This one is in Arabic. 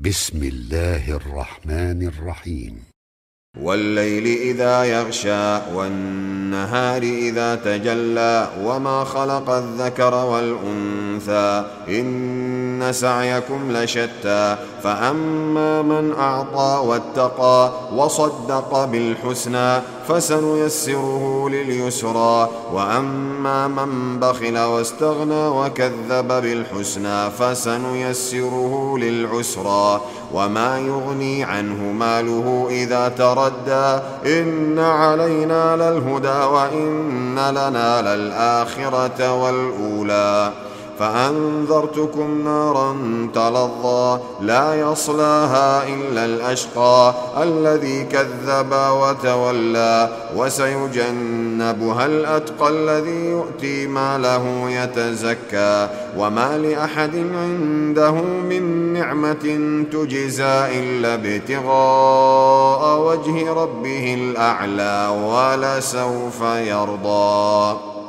بسم الله الرحمن الرحيم. والليل إذا يغشى والنهار إذا تجلى وما خلق الذكر والأنثى إن سعيكم لشتى فأما من أعطى واتقى وصدق بالحسنى فسنيسره لليسرى وأما من بخل واستغنى وكذب بالحسنى فسنيسره للعسرى وما يغني عنه ماله إذا تردى إن علينا للهدى وإن لنا للآخرة والأولى فأنذرتكم نارا تلظى لا يصلاها إلا الأشقى الذي كذب وتولى وسيجنبها الأتقى الذي يؤتي ماله يتزكى وما لأحد عنده من نعمة تجزى إلا ابتغاء وجه ربه الأعلى ولسوف يرضى.